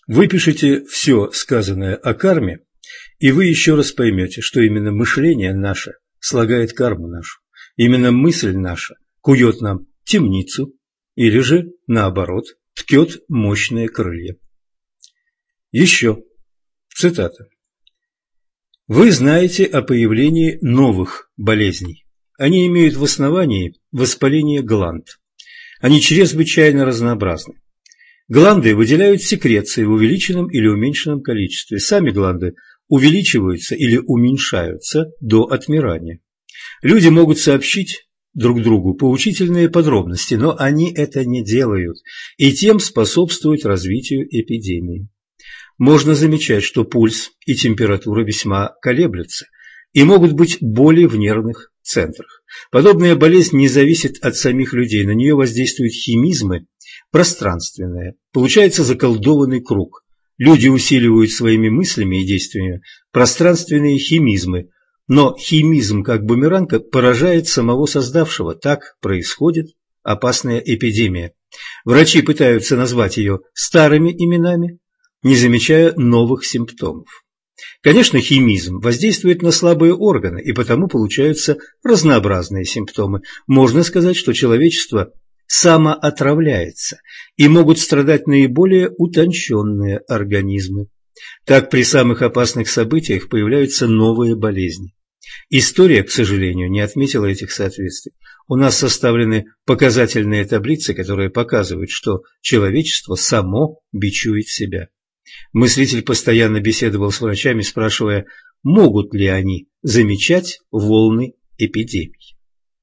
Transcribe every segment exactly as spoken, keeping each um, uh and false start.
Выпишите все сказанное о карме, и вы еще раз поймете, что именно мышление наше слагает карму нашу. Именно мысль наша кует нам темницу, или же, наоборот, ткет мощные крылья. Еще цитата. Вы знаете о появлении новых болезней. Они имеют в основании воспаление гланд. Они чрезвычайно разнообразны. Гланды выделяют секреции в увеличенном или уменьшенном количестве. Сами гланды увеличиваются или уменьшаются до отмирания. Люди могут сообщить друг другу поучительные подробности, но они это не делают, и тем способствуют развитию эпидемии. Можно замечать, что пульс и температура весьма колеблются и могут быть боли в нервных центрах. Подобная болезнь не зависит от самих людей, на нее воздействуют химизмы пространственные. Получается заколдованный круг. Люди усиливают своими мыслями и действиями пространственные химизмы, но химизм, как бумеранг, поражает самого создавшего. Так происходит опасная эпидемия. Врачи пытаются назвать ее старыми именами, не замечая новых симптомов. Конечно, химизм воздействует на слабые органы, и потому получаются разнообразные симптомы. Можно сказать, что человечество самоотравляется, и могут страдать наиболее утонченные организмы. Так при самых опасных событиях появляются новые болезни. История, к сожалению, не отметила этих соответствий. У нас составлены показательные таблицы, которые показывают, что человечество само бичует себя. Мыслитель постоянно беседовал с врачами, спрашивая, могут ли они замечать волны эпидемий.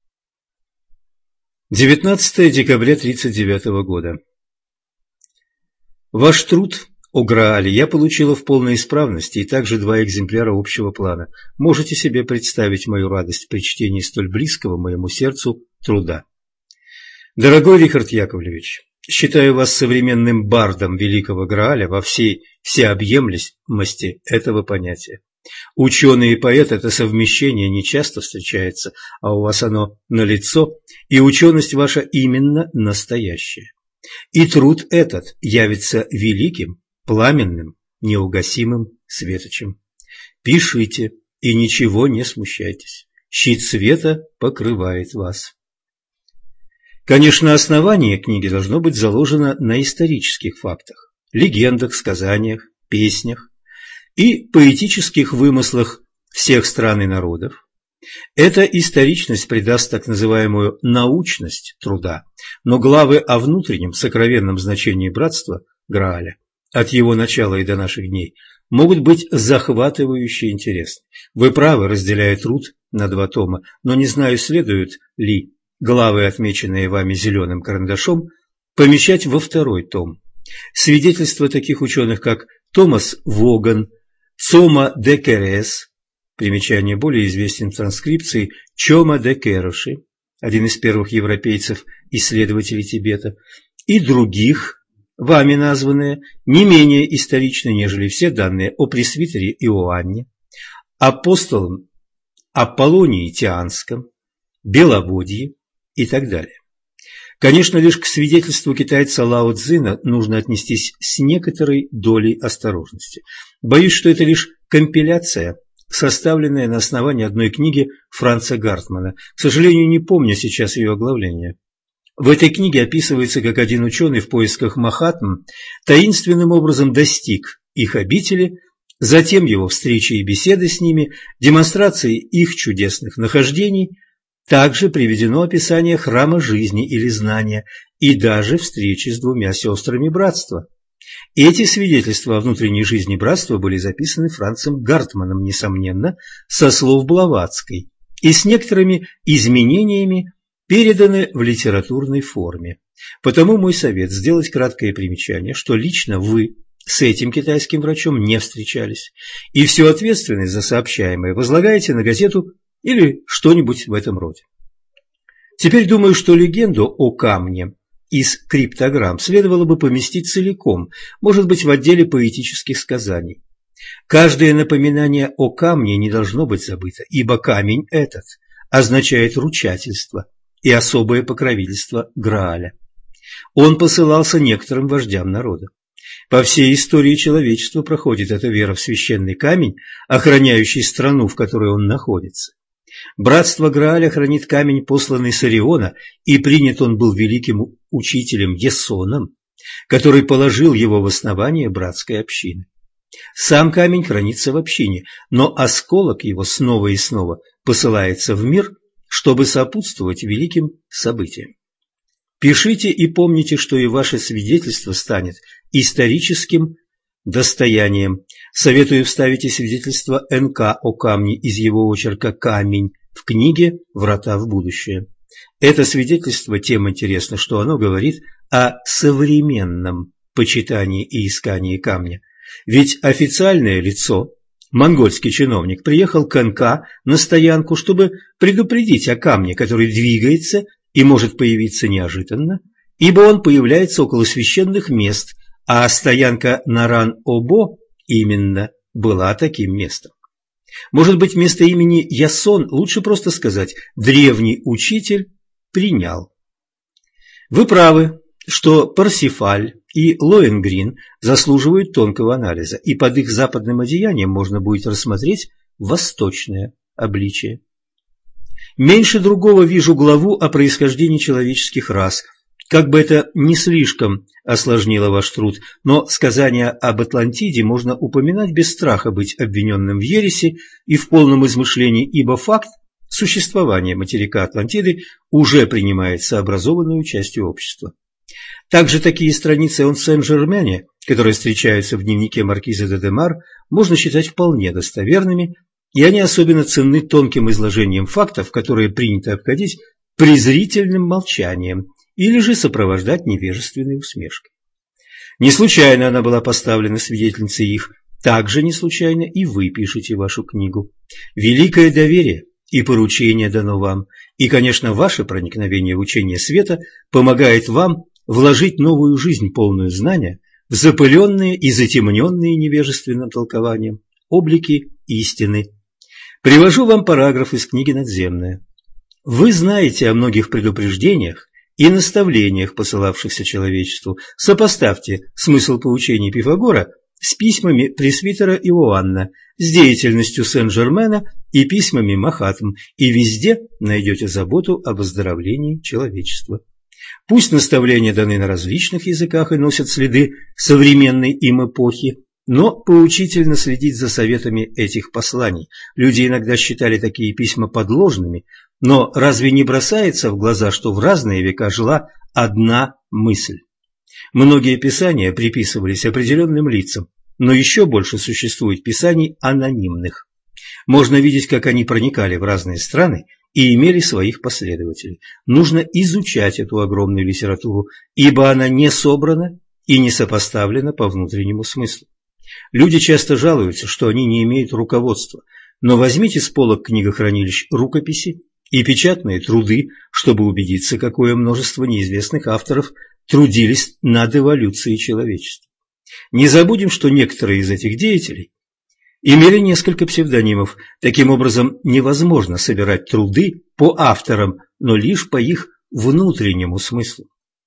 девятнадцатое декабря тысяча девятьсот тридцать девятого года. Ваш труд о Граале я получила в полной исправности и также два экземпляра общего плана. Можете себе представить мою радость при чтении столь близкого моему сердцу труда. Дорогой Рихард Яковлевич, считаю вас современным бардом Великого Грааля во всей всеобъемлемости этого понятия. Ученый и поэт – это совмещение нечасто встречается, а у вас оно налицо, и ученость ваша именно настоящая. И труд этот явится великим, пламенным, неугасимым светочем. Пишите и ничего не смущайтесь. Щит света покрывает вас. Конечно, основание книги должно быть заложено на исторических фактах, легендах, сказаниях, песнях и поэтических вымыслах всех стран и народов. Эта историчность придаст так называемую научность труда, но главы о внутреннем сокровенном значении братства Грааля от его начала и до наших дней могут быть захватывающе интересны. Вы правы, разделяя труд на два тома, но не знаю, следует ли главы, отмеченные вами зеленым карандашом, помещать во второй том. Свидетельства таких ученых, как Томас Воган, Цома де Керес, примечание более известен в транскрипции Чома де Кероши, один из первых европейцев-исследователей Тибета, и других, вами названные, не менее историчны, нежели все данные о пресвитере Иоанне, апостолом Аполлонии Тианском, Беловодье и так далее. Конечно, лишь к свидетельству китайца Лао Цзина нужно отнестись с некоторой долей осторожности. Боюсь, что это лишь компиляция, составленная на основании одной книги Франца Гартмана. К сожалению, не помню сейчас ее оглавление. В этой книге описывается, как один ученый в поисках Махатм таинственным образом достиг их обители, затем его встречи и беседы с ними, демонстрации их чудесных нахождений. Также приведено описание храма жизни или знания и даже встречи с двумя сестрами братства. Эти свидетельства о внутренней жизни братства были записаны Францем Гартманом, несомненно, со слов Блаватской, и с некоторыми изменениями переданы в литературной форме. Потому мой совет сделать краткое примечание, что лично вы с этим китайским врачом не встречались, и всю ответственность за сообщаемое возлагаете на газету или что-нибудь в этом роде. Теперь думаю, что легенду о камне из криптограмм следовало бы поместить целиком, может быть, в отделе поэтических сказаний. Каждое напоминание о камне не должно быть забыто, ибо камень этот означает ручательство и особое покровительство Грааля. Он посылался некоторым вождям народа. По всей истории человечества проходит эта вера в священный камень, охраняющий страну, в которой он находится. Братство Грааля хранит камень, посланный с Ориона, и принят он был великим учителем Ясоном, который положил его в основание братской общины. Сам камень хранится в общине, но осколок его снова и снова посылается в мир, чтобы сопутствовать великим событиям. Пишите и помните, что и ваше свидетельство станет историческим достоянием. Советую вставить и свидетельство эн ка о камне из его очерка «Камень» в книге «Врата в будущее». Это свидетельство тем интересно, что оно говорит о современном почитании и искании камня. Ведь официальное лицо, монгольский чиновник, приехал к эн ка на стоянку, чтобы предупредить о камне, который двигается и может появиться неожиданно, ибо он появляется около священных мест, а стоянка Наран-Обо именно была таким местом. Может быть, вместо имени Ясон лучше просто сказать «древний учитель принял». Вы правы, что Парсифаль и Лоенгрин заслуживают тонкого анализа, и под их западным одеянием можно будет рассмотреть восточное обличие. Меньше другого вижу главу о происхождении человеческих рас. Как бы это не слишком осложнило ваш труд, но сказания об Атлантиде можно упоминать без страха быть обвиненным в ереси и в полном измышлении, ибо факт существования материка Атлантиды уже принимается образованную частью общества. Также такие страницы о Сен-Жермене, которые встречаются в дневнике маркиза де Демар, можно считать вполне достоверными, и они особенно ценны тонким изложением фактов, которые принято обходить презрительным молчанием или же сопровождать невежественной усмешкой. Не случайно она была поставлена свидетельницей их, также не случайно и вы пишете вашу книгу. Великое доверие и поручение дано вам, и, конечно, ваше проникновение в учение света помогает вам вложить новую жизнь, полную знания, в запыленные и затемненные невежественным толкованием облики истины. Привожу вам параграф из книги «Надземная». Вы знаете о многих предупреждениях и наставлениях, посылавшихся человечеству. Сопоставьте смысл поучений Пифагора с письмами пресвитера Иоанна, с деятельностью Сен-Жермена и письмами Махатм, и везде найдете заботу об оздоровлении человечества. Пусть наставления даны на различных языках и носят следы современной им эпохи, но поучительно следить за советами этих посланий. Люди иногда считали такие письма подложными, но разве не бросается в глаза, что в разные века жила одна мысль? Многие писания приписывались определенным лицам, но еще больше существует писаний анонимных. Можно видеть, как они проникали в разные страны и имели своих последователей. Нужно изучать эту огромную литературу, ибо она не собрана и не сопоставлена по внутреннему смыслу. Люди часто жалуются, что они не имеют руководства, но возьмите с полок книгохранилищ рукописи и печатные труды, чтобы убедиться, какое множество неизвестных авторов трудились над эволюцией человечества. Не забудем, что некоторые из этих деятелей имели несколько псевдонимов. Таким образом, невозможно собирать труды по авторам, но лишь по их внутреннему смыслу.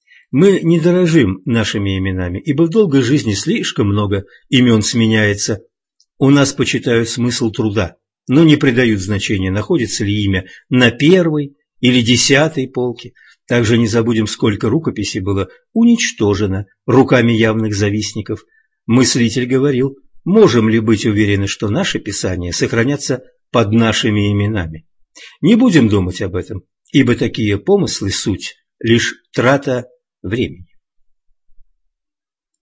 Мы не дорожим нашими именами, ибо в долгой жизни слишком много имен сменяется. У нас почитают смысл труда, но не придают значения, находится ли имя на первой или десятой полке. Также не забудем, сколько рукописей было уничтожено руками явных завистников. Мыслитель говорил: можем ли быть уверены, что наши писания сохранятся под нашими именами? Не будем думать об этом, ибо такие помыслы – суть лишь трата времени.